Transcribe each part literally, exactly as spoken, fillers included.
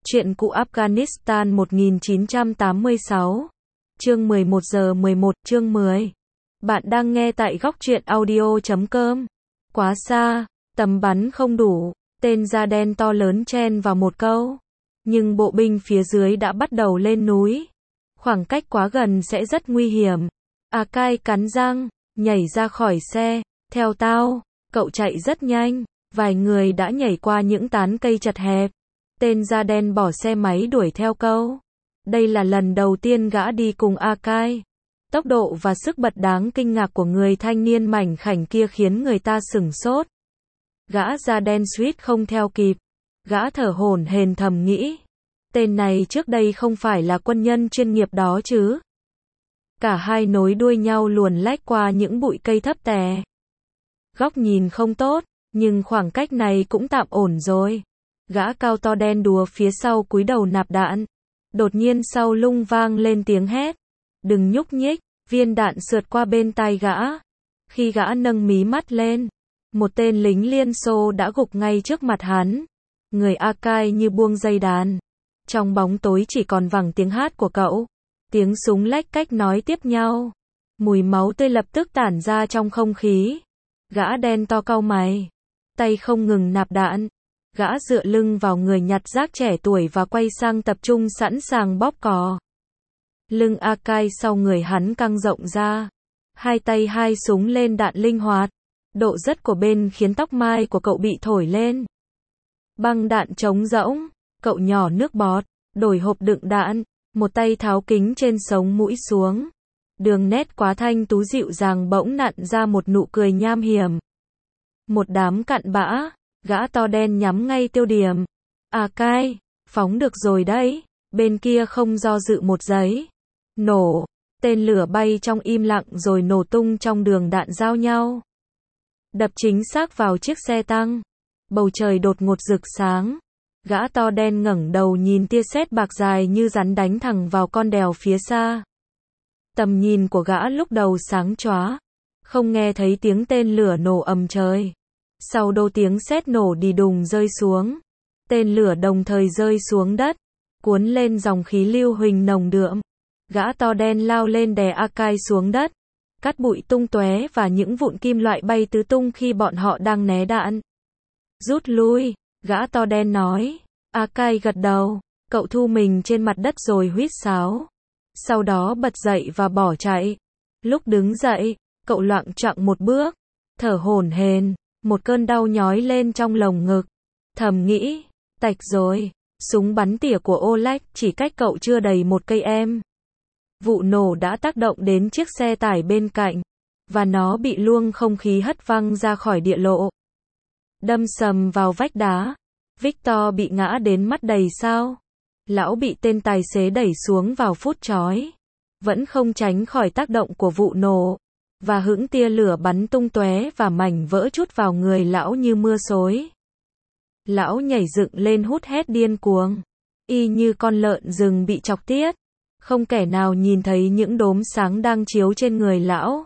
Truyện cụ Afghanistan một nghìn chín trăm tám mươi sáu. Chương mười một giờ mười một, chương mười. Bạn đang nghe tại góc truyện audio chấm com. Quá xa, tầm bắn không đủ, tên da đen to lớn chen vào một câu. Nhưng bộ binh phía dưới đã bắt đầu lên núi. Khoảng cách quá gần sẽ rất nguy hiểm. Akai cắn răng, nhảy ra khỏi xe. Theo tao, cậu chạy rất nhanh. Vài người đã nhảy qua những tán cây chật hẹp. Tên da đen bỏ xe máy đuổi theo câu. Đây là lần đầu tiên gã đi cùng Akai. Tốc độ và sức bật đáng kinh ngạc của người thanh niên mảnh khảnh kia khiến người ta sửng sốt. Gã da đen suýt không theo kịp. Gã thở hổn hển thầm nghĩ. Tên này trước đây không phải là quân nhân chuyên nghiệp đó chứ. Cả hai nối đuôi nhau luồn lách qua những bụi cây thấp tè. Góc nhìn không tốt, nhưng khoảng cách này cũng tạm ổn rồi. Gã cao to đen đúa phía sau cúi đầu nạp đạn. Đột nhiên sau lưng vang lên tiếng hét. Đừng nhúc nhích, viên đạn sượt qua bên tai gã. Khi gã nâng mí mắt lên, một tên lính Liên Xô đã gục ngay trước mặt hắn. Người Akai như buông dây đàn. Trong bóng tối chỉ còn vẳng tiếng hát của cậu. Tiếng súng lách cách nói tiếp nhau. Mùi máu tươi lập tức tản ra trong không khí. Gã đen to cau mày. Tay không ngừng nạp đạn. Gã dựa lưng vào người nhặt rác trẻ tuổi và quay sang tập trung sẵn sàng bóp cò. Lưng Akai sau người hắn căng rộng ra. Hai tay hai súng lên đạn linh hoạt. Độ rất của bên khiến tóc mai của cậu bị thổi lên. Băng đạn trống rỗng. Cậu nhỏ nước bọt. Đổi hộp đựng đạn. Một tay tháo kính trên sống mũi xuống. Đường nét quá thanh tú dịu dàng bỗng nặn ra một nụ cười nham hiểm. Một đám cặn bã. Gã to đen nhắm ngay tiêu điểm. Akai, phóng được rồi đấy. Bên kia không do dự một giây. Nổ. Tên lửa bay trong im lặng rồi nổ tung trong đường đạn giao nhau. Đập chính xác vào chiếc xe tăng. Bầu trời đột ngột rực sáng. Gã to đen ngẩng đầu nhìn tia sét bạc dài như rắn đánh thẳng vào con đèo phía xa. Tầm nhìn của gã lúc đầu sáng chóa. Không nghe thấy tiếng tên lửa nổ ầm trời. Sau đô tiếng sét nổ đì đùng rơi xuống. Tên lửa đồng thời rơi xuống đất. Cuốn lên dòng khí lưu huỳnh nồng đượm. Gã to đen lao lên đè Akai xuống đất. Cát bụi tung tóe và những vụn kim loại bay tứ tung khi bọn họ đang né đạn. Rút lui, gã to đen nói. Akai gật đầu. Cậu thu mình trên mặt đất rồi huýt sáo. Sau đó bật dậy và bỏ chạy. Lúc đứng dậy, cậu loạng choạng một bước. Thở hổn hển. Một cơn đau nhói lên trong lồng ngực. Thầm nghĩ, tạch rồi. Súng bắn tỉa của Oleg chỉ cách cậu chưa đầy một cây em. Vụ nổ đã tác động đến chiếc xe tải bên cạnh. Và nó bị luồng không khí hất văng ra khỏi địa lộ. Đâm sầm vào vách đá. Victor bị ngã đến mắt đầy sao. Lão bị tên tài xế đẩy xuống vào phút chói. Vẫn không tránh khỏi tác động của vụ nổ. Và hững tia lửa bắn tung tóe và mảnh vỡ trút vào người lão như mưa xối. Lão nhảy dựng lên hút hét điên cuồng. Y như con lợn rừng bị chọc tiết. Không kẻ nào nhìn thấy những đốm sáng đang chiếu trên người lão.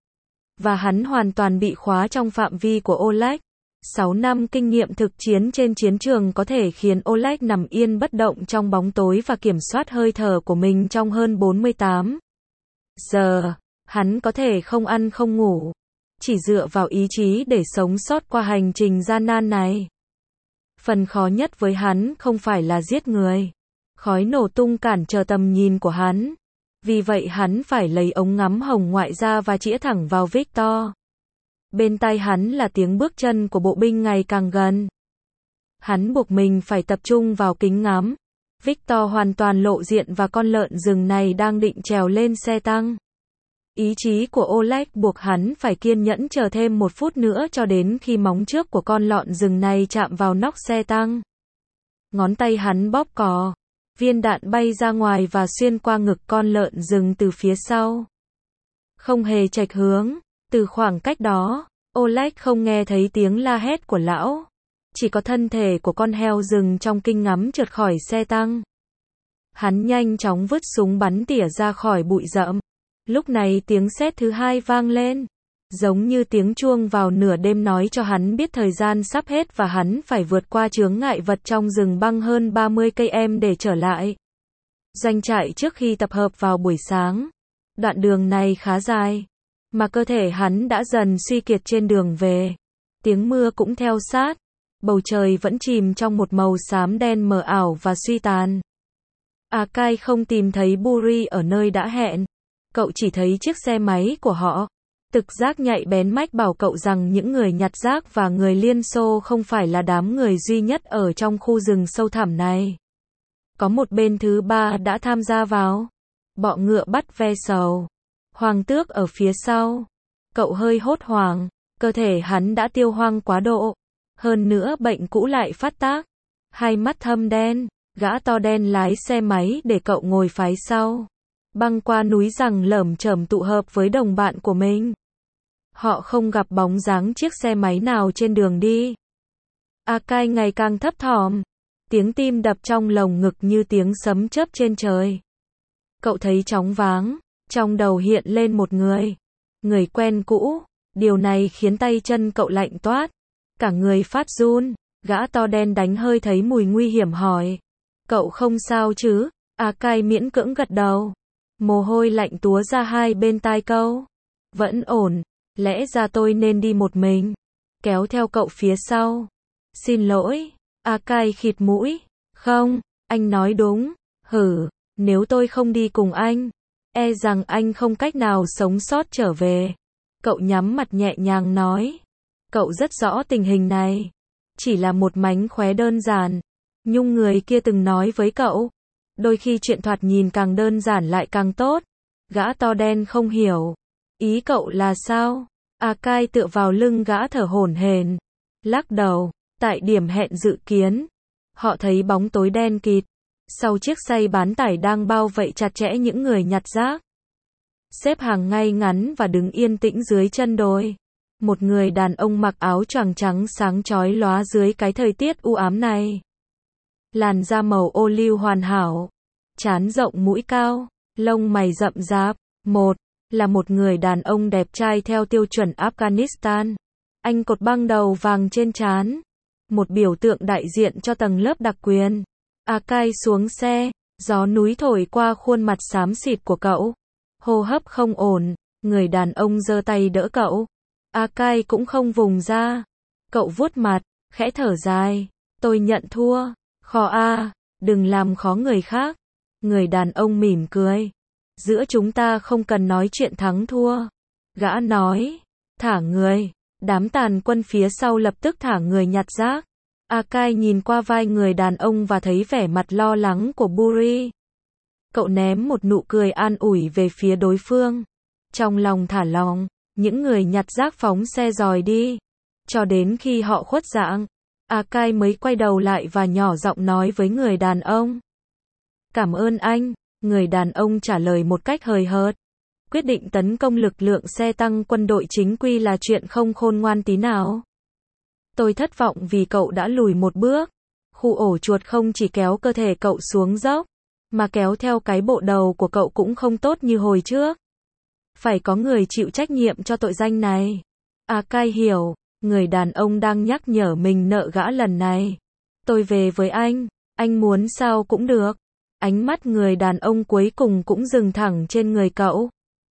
Và hắn hoàn toàn bị khóa trong phạm vi của Oleg. Sáu năm kinh nghiệm thực chiến trên chiến trường có thể khiến Oleg nằm yên bất động trong bóng tối và kiểm soát hơi thở của mình trong hơn bốn mươi tám giờ. Hắn có thể không ăn không ngủ. Chỉ dựa vào ý chí để sống sót qua hành trình gian nan này. Phần khó nhất với hắn không phải là giết người. Khói nổ tung cản trở tầm nhìn của hắn. Vì vậy hắn phải lấy ống ngắm hồng ngoại ra và chĩa thẳng vào Victor. Bên tai hắn là tiếng bước chân của bộ binh ngày càng gần. Hắn buộc mình phải tập trung vào kính ngắm. Victor hoàn toàn lộ diện và con lợn rừng này đang định trèo lên xe tăng. Ý chí của Oleg buộc hắn phải kiên nhẫn chờ thêm một phút nữa cho đến khi móng trước của con lợn rừng này chạm vào nóc xe tăng. Ngón tay hắn bóp cò. Viên đạn bay ra ngoài và xuyên qua ngực con lợn rừng từ phía sau. Không hề chệch hướng. Từ khoảng cách đó, Oleg không nghe thấy tiếng la hét của lão. Chỉ có thân thể của con heo rừng trong kinh ngắm trượt khỏi xe tăng. Hắn nhanh chóng vứt súng bắn tỉa ra khỏi bụi rậm. Lúc này tiếng sét thứ hai vang lên. giống như tiếng chuông vào nửa đêm nói cho hắn biết thời gian sắp hết và hắn phải vượt qua chướng ngại vật trong rừng băng hơn ba mươi cây số để trở lại doanh trại trước khi tập hợp vào buổi sáng. Đoạn đường này khá dài, mà cơ thể hắn đã dần suy kiệt trên đường về. Tiếng mưa cũng theo sát, bầu trời vẫn chìm trong một màu xám đen mờ ảo và suy tàn. Akai không tìm thấy Buri ở nơi đã hẹn. Cậu chỉ thấy chiếc xe máy của họ. Trực giác nhạy bén mách bảo cậu rằng những người nhặt rác và người Liên Xô không phải là đám người duy nhất ở trong khu rừng sâu thẳm này. Có một bên thứ ba đã tham gia vào. Bọ ngựa bắt ve sầu. Hoàng tước ở phía sau. Cậu hơi hốt hoảng. Cơ thể hắn đã tiêu hoang quá độ. Hơn nữa bệnh cũ lại phát tác. Hai mắt thâm đen. Gã to đen lái xe máy để cậu ngồi phái sau. Băng qua núi rằng lởm chởm tụ hợp với đồng bạn của mình. Họ không gặp bóng dáng chiếc xe máy nào trên đường đi. Akai ngày càng thấp thỏm. Tiếng tim đập trong lồng ngực như tiếng sấm chớp trên trời. Cậu thấy chóng váng. Trong đầu hiện lên một người. Người quen cũ. Điều này khiến tay chân cậu lạnh toát. Cả người phát run. Gã to đen đánh hơi thấy mùi nguy hiểm hỏi. Cậu không sao chứ? Akai miễn cưỡng gật đầu. Mồ hôi lạnh túa ra hai bên tai câu. Vẫn ổn. Lẽ ra tôi nên đi một mình. Kéo theo cậu phía sau. Xin lỗi. Akai khịt mũi. Không, anh nói đúng. Hử, nếu tôi không đi cùng anh, e rằng anh không cách nào sống sót trở về. Cậu nhắm mặt nhẹ nhàng nói. Cậu rất rõ tình hình này. Chỉ là một mánh khóe đơn giản. Nhung người kia từng nói với cậu. Đôi khi chuyện thoạt nhìn càng đơn giản lại càng tốt. Gã to đen không hiểu. Ý cậu là sao? Akai tựa vào lưng gã thở hổn hển. Lắc đầu. Tại điểm hẹn dự kiến. Họ thấy bóng tối đen kịt. Sau chiếc xe bán tải đang bao vây chặt chẽ những người nhặt rác. Xếp hàng ngay ngắn và đứng yên tĩnh dưới chân đồi. Một người đàn ông mặc áo choàng trắng sáng chói lóa dưới cái thời tiết u ám này. Làn da màu ô liu hoàn hảo. Trán rộng mũi cao. Lông mày rậm rạp. Một, là một người đàn ông đẹp trai theo tiêu chuẩn Afghanistan. Anh cột băng đầu vàng trên trán. Một biểu tượng đại diện cho tầng lớp đặc quyền. Akai xuống xe. Gió núi thổi qua khuôn mặt xám xịt của cậu. Hô hấp không ổn. Người đàn ông giơ tay đỡ cậu. Akai cũng không vùng ra. Cậu vuốt mặt. Khẽ thở dài. Tôi nhận thua. Khó a, đừng làm khó người khác. Người đàn ông mỉm cười. Giữa chúng ta không cần nói chuyện thắng thua. Gã nói. Thả người. Đám tàn quân phía sau lập tức thả người nhặt rác. Akai nhìn qua vai người đàn ông và thấy vẻ mặt lo lắng của Buri. Cậu ném một nụ cười an ủi về phía đối phương. Trong lòng thả lòng, những người nhặt rác phóng xe dòi đi. Cho đến khi họ khuất dạng, Akai mới quay đầu lại và nhỏ giọng nói với người đàn ông. Cảm ơn anh, người đàn ông trả lời một cách hời hợt. Quyết định tấn công lực lượng xe tăng quân đội chính quy là chuyện không khôn ngoan tí nào. Tôi thất vọng vì cậu đã lùi một bước. Khu ổ chuột không chỉ kéo cơ thể cậu xuống dốc, mà kéo theo cái bộ đầu của cậu cũng không tốt như hồi trước. Phải có người chịu trách nhiệm cho tội danh này. Akai hiểu, người đàn ông đang nhắc nhở mình nợ gã lần này. Tôi về với anh, anh muốn sao cũng được. Ánh mắt người đàn ông cuối cùng cũng dừng thẳng trên người cậu.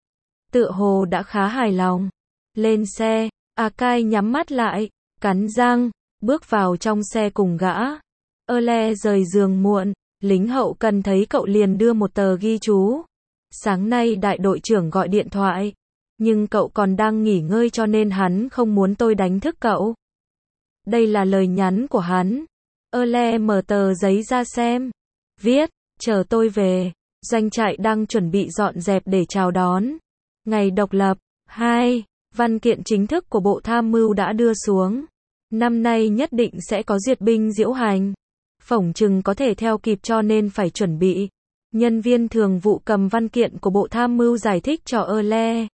Tựa hồ đã khá hài lòng. Lên xe, Akai nhắm mắt lại, cắn răng, bước vào trong xe cùng gã. Ole rời giường muộn, lính hậu cần thấy cậu liền đưa một tờ ghi chú. Sáng nay đại đội trưởng gọi điện thoại, nhưng cậu còn đang nghỉ ngơi cho nên hắn không muốn tôi đánh thức cậu. Đây là lời nhắn của hắn. Ole mở tờ giấy ra xem. Viết, chờ tôi về, doanh trại đang chuẩn bị dọn dẹp để chào đón ngày độc lập. Hai, văn kiện chính thức của Bộ Tham mưu đã đưa xuống. Năm nay nhất định sẽ có duyệt binh diễu hành. Phỏng chừng có thể theo kịp cho nên phải chuẩn bị. Nhân viên thường vụ cầm văn kiện của Bộ Tham mưu giải thích cho Ole.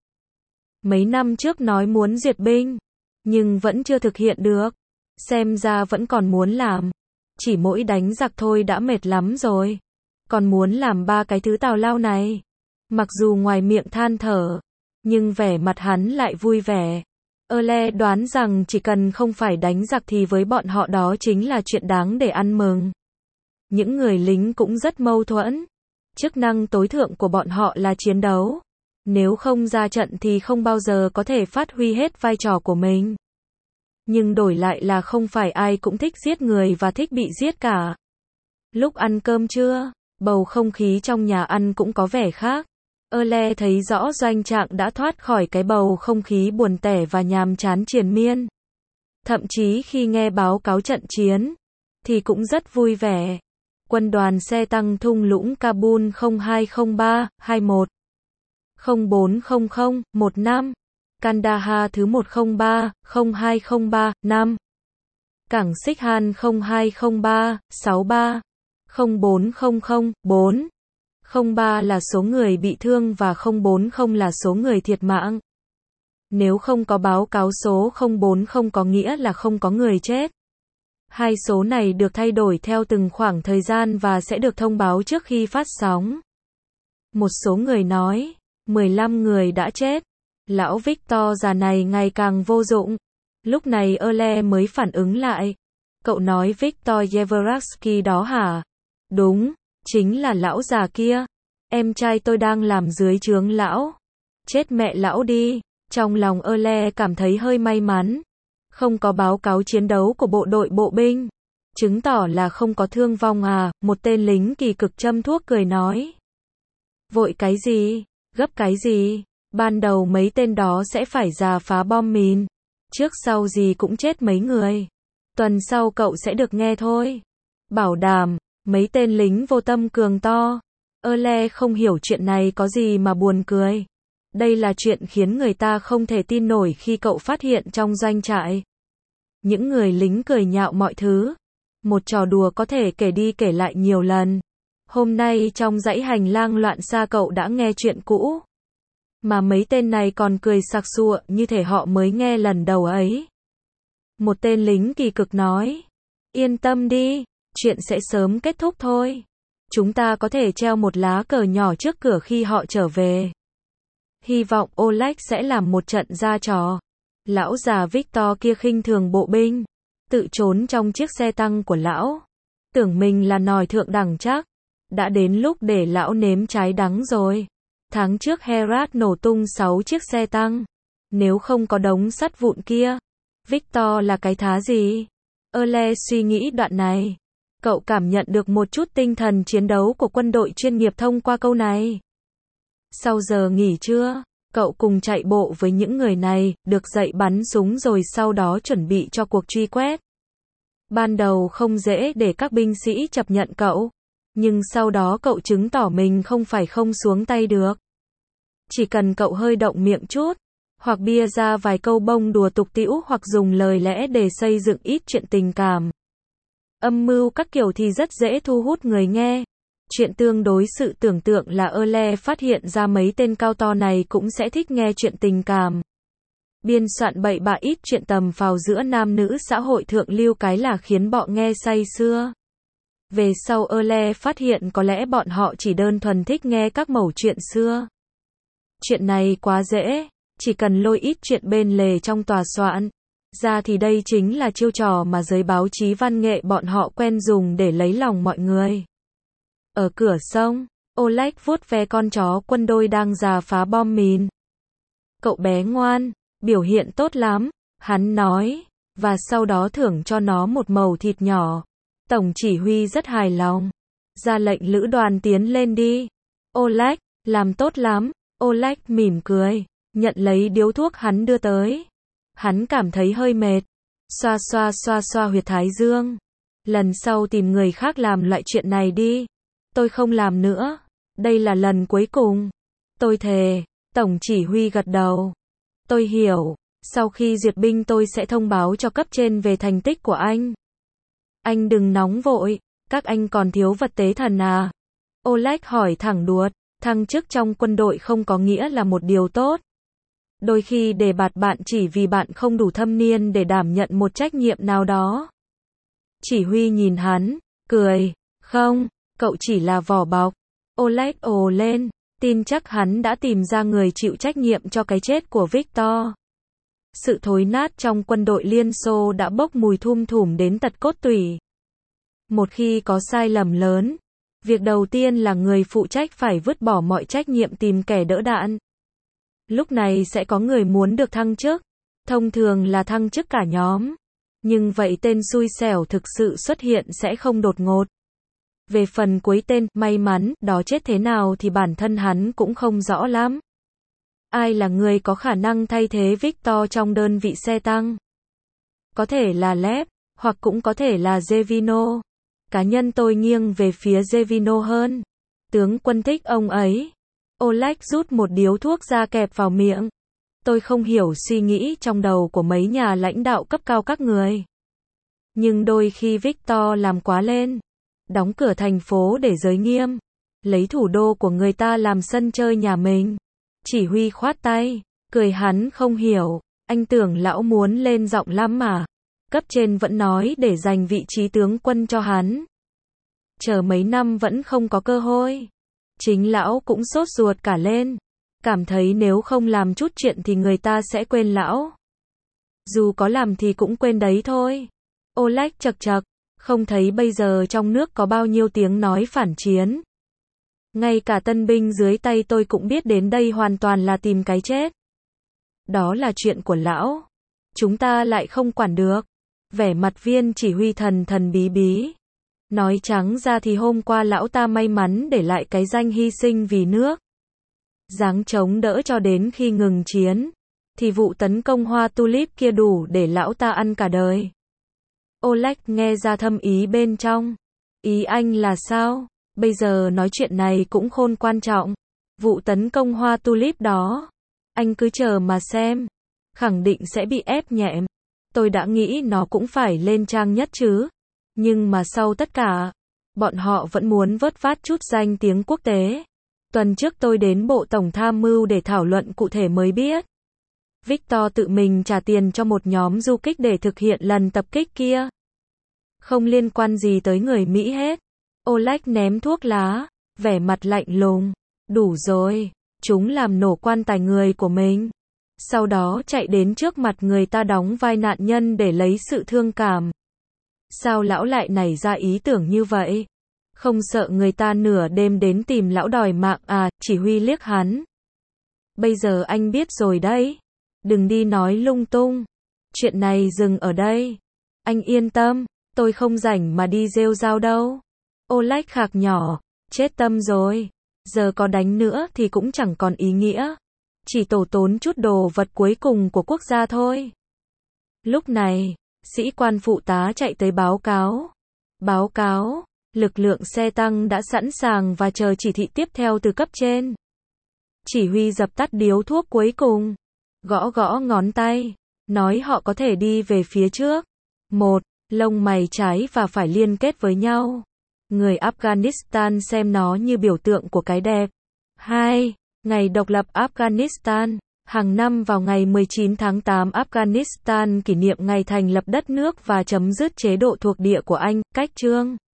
Mấy năm trước nói muốn duyệt binh, nhưng vẫn chưa thực hiện được. Xem ra vẫn còn muốn làm. Chỉ mỗi đánh giặc thôi đã mệt lắm rồi. Còn muốn làm ba cái thứ tào lao này. Mặc dù ngoài miệng than thở, Nhưng vẻ mặt hắn lại vui vẻ. Ole đoán rằng chỉ cần không phải đánh giặc thì với bọn họ đó chính là chuyện đáng để ăn mừng. Những người lính cũng rất mâu thuẫn. Chức năng tối thượng của bọn họ là chiến đấu. Nếu không ra trận thì không bao giờ có thể phát huy hết vai trò của mình. Nhưng đổi lại là không phải ai cũng thích giết người và thích bị giết cả. Lúc ăn cơm trưa, bầu không khí trong nhà ăn cũng có vẻ khác. Ole thấy rõ doanh trạng đã thoát khỏi cái bầu không khí buồn tẻ và nhàm chán triền miên. Thậm chí khi nghe báo cáo trận chiến, thì cũng rất vui vẻ. Quân đoàn xe tăng thung lũng Kabul không hai không ba hai mốt không bốn không không một năm, Kandahar thứ một không ba không hai không ba năm, Cảng Sikhan không hai không ba sáu ba không bốn không không bốn không ba là số người bị thương và không bốn không là số người thiệt mạng. Nếu không có báo cáo số không bốn không có nghĩa là không có người chết. Hai số này được thay đổi theo từng khoảng thời gian và sẽ được thông báo trước khi phát sóng. Một số người nói, mười lăm người đã chết. Lão Victor già này ngày càng vô dụng. Lúc này Ole mới phản ứng lại. Cậu nói Victor Yeveraksky đó hả? Đúng, chính là lão già kia. Em trai tôi đang làm dưới trướng lão. Chết mẹ lão đi. Trong lòng Ole cảm thấy hơi may mắn. Không có báo cáo chiến đấu của bộ đội bộ binh. Chứng tỏ là không có thương vong à, một tên lính kỳ cực châm thuốc cười nói. Vội cái gì? Gấp cái gì? Ban đầu mấy tên đó sẽ phải ra phá bom mìn. Trước sau gì cũng chết mấy người. Tuần sau cậu sẽ được nghe thôi. Bảo đảm, mấy tên lính vô tâm cường to. Ole không hiểu chuyện này có gì mà buồn cười. Đây là chuyện khiến người ta không thể tin nổi khi cậu phát hiện trong doanh trại. Những người lính cười nhạo mọi thứ. Một trò đùa có thể kể đi kể lại nhiều lần. Hôm nay trong dãy hành lang loạn xa cậu đã nghe chuyện cũ. Mà mấy tên này còn cười sặc sụa như thể họ mới nghe lần đầu ấy. Một tên lính kỳ cực nói. Yên tâm đi, chuyện sẽ sớm kết thúc thôi. Chúng ta có thể treo một lá cờ nhỏ trước cửa khi họ trở về. Hy vọng Oleg sẽ làm một trận ra trò. Lão già Victor kia khinh thường bộ binh. Tự trốn trong chiếc xe tăng của lão. Tưởng mình là nòi thượng đẳng chắc. Đã đến lúc để lão nếm trái đắng rồi. Tháng trước Herat nổ tung sáu chiếc xe tăng. Nếu không có đống sắt vụn kia, Victor là cái thá gì? Ole suy nghĩ đoạn này. Cậu cảm nhận được một chút tinh thần chiến đấu của quân đội chuyên nghiệp thông qua câu này. Sau giờ nghỉ trưa, cậu cùng chạy bộ với những người này, được dạy bắn súng rồi sau đó chuẩn bị cho cuộc truy quét. Ban đầu không dễ để các binh sĩ chấp nhận cậu. Nhưng sau đó cậu chứng tỏ mình không phải không xuống tay được. Chỉ cần cậu hơi động miệng chút, hoặc bia ra vài câu bông đùa tục tĩu hoặc dùng lời lẽ để xây dựng ít chuyện tình cảm. Âm mưu các kiểu thì rất dễ thu hút người nghe. Chuyện tương đối sự tưởng tượng là Ole phát hiện ra mấy tên cao to này cũng sẽ thích nghe chuyện tình cảm. Biên soạn bậy bạ ít chuyện tầm phào giữa nam nữ xã hội thượng lưu cái là khiến bọn nghe say sưa. Về sau Ole phát hiện có lẽ bọn họ chỉ đơn thuần thích nghe các mẩu chuyện xưa. Chuyện này quá dễ, chỉ cần lôi ít chuyện bên lề trong tòa soạn ra thì đây chính là chiêu trò mà giới báo chí văn nghệ bọn họ quen dùng để lấy lòng mọi người. Ở cửa sông, Oleg vuốt ve con chó quân đội đang rà phá bom mìn. Cậu bé ngoan, biểu hiện tốt lắm, hắn nói, và sau đó thưởng cho nó một mẩu thịt nhỏ. Tổng chỉ huy rất hài lòng. Ra lệnh lữ đoàn tiến lên đi. Oleg, làm tốt lắm. Oleg mỉm cười, nhận lấy điếu thuốc hắn đưa tới. Hắn cảm thấy hơi mệt. Xoa xoa xoa xoa huyệt thái dương. Lần sau tìm người khác làm loại chuyện này đi. Tôi không làm nữa. Đây là lần cuối cùng. Tôi thề. Tổng chỉ huy gật đầu. Tôi hiểu. Sau khi duyệt binh tôi sẽ thông báo cho cấp trên về thành tích của anh. Anh đừng nóng vội. Các anh còn thiếu vật tế thần à? Oleg hỏi thẳng đuột. Thăng chức trong quân đội không có nghĩa là một điều tốt. Đôi khi đề bạt bạn chỉ vì bạn không đủ thâm niên để đảm nhận một trách nhiệm nào đó. Chỉ huy nhìn hắn, cười. Không, cậu chỉ là vỏ bọc. Oleg ồ lên. Tin chắc hắn đã tìm ra người chịu trách nhiệm cho cái chết của Victor. Sự thối nát trong quân đội Liên Xô đã bốc mùi thum thủm đến tận cốt tủy. Một khi có sai lầm lớn, việc đầu tiên là người phụ trách phải vứt bỏ mọi trách nhiệm tìm kẻ đỡ đạn. Lúc này sẽ có người muốn được thăng chức, thông thường là thăng chức cả nhóm. Nhưng vậy tên xui xẻo thực sự xuất hiện sẽ không đột ngột. Về phần cuối tên, may mắn, đó chết thế nào thì bản thân hắn cũng không rõ lắm. Ai là người có khả năng thay thế Victor trong đơn vị xe tăng? Có thể là Lev, hoặc cũng có thể là Gevino. Cá nhân tôi nghiêng về phía Gevino hơn. Tướng quân thích ông ấy. Oleg rút một điếu thuốc ra kẹp vào miệng. Tôi không hiểu suy nghĩ trong đầu của mấy nhà lãnh đạo cấp cao các người. Nhưng đôi khi Victor làm quá lên. Đóng cửa thành phố để giới nghiêm. Lấy thủ đô của người ta làm sân chơi nhà mình. Chỉ huy khoát tay. Cười hắn không hiểu. Anh tưởng lão muốn lên giọng lắm mà. Cấp trên vẫn nói để dành vị trí tướng quân cho hắn. Chờ mấy năm vẫn không có cơ hội. Chính lão cũng sốt ruột cả lên. Cảm thấy nếu không làm chút chuyện thì người ta sẽ quên lão. Dù có làm thì cũng quên đấy thôi. Oleg chật chật. Không thấy bây giờ trong nước có bao nhiêu tiếng nói phản chiến. Ngay cả tân binh dưới tay tôi cũng biết đến đây hoàn toàn là tìm cái chết. Đó là chuyện của lão. Chúng ta lại không quản được. Vẻ mặt viên chỉ huy thần thần bí bí. Nói trắng ra thì hôm qua lão ta may mắn để lại cái danh hy sinh vì nước. Giáng chống đỡ cho đến khi ngừng chiến. Thì vụ tấn công hoa tulip kia đủ để lão ta ăn cả đời. Oleg nghe ra thâm ý bên trong. Ý anh là sao? Bây giờ nói chuyện này cũng khôn quan trọng. Vụ tấn công hoa tulip đó. Anh cứ chờ mà xem. Khẳng định sẽ bị ép nhẹm. Tôi đã nghĩ nó cũng phải lên trang nhất chứ. Nhưng mà sau tất cả, bọn họ vẫn muốn vớt vát chút danh tiếng quốc tế. Tuần trước tôi đến Bộ Tổng Tham mưu để thảo luận cụ thể mới biết. Victor tự mình trả tiền cho một nhóm du kích để thực hiện lần tập kích kia. Không liên quan gì tới người Mỹ hết. Oleg ném thuốc lá, vẻ mặt lạnh lùng. Đủ rồi, chúng làm nổ quan tài người của mình. Sau đó chạy đến trước mặt người ta đóng vai nạn nhân để lấy sự thương cảm. Sao lão lại nảy ra ý tưởng như vậy? Không sợ người ta nửa đêm đến tìm lão đòi mạng à? Chỉ huy liếc hắn. Bây giờ anh biết rồi đấy. Đừng đi nói lung tung. Chuyện này dừng ở đây. Anh yên tâm, tôi không rảnh mà đi rêu rao đâu. Oleg khạc nhỏ, chết tâm rồi. Giờ có đánh nữa thì cũng chẳng còn ý nghĩa. Chỉ tổ tốn chút đồ vật cuối cùng của quốc gia thôi. Lúc này, sĩ quan phụ tá chạy tới báo cáo. Báo cáo, lực lượng xe tăng đã sẵn sàng và chờ chỉ thị tiếp theo từ cấp trên. Chỉ huy dập tắt điếu thuốc cuối cùng. Gõ gõ ngón tay. Nói họ có thể đi về phía trước. Một, lông mày trái và phải liên kết với nhau. Người Afghanistan xem nó như biểu tượng của cái đẹp. Hai, ngày độc lập Afghanistan. Hàng năm vào ngày mười chín tháng tám Afghanistan kỷ niệm ngày thành lập đất nước và chấm dứt chế độ thuộc địa của Anh, cách chương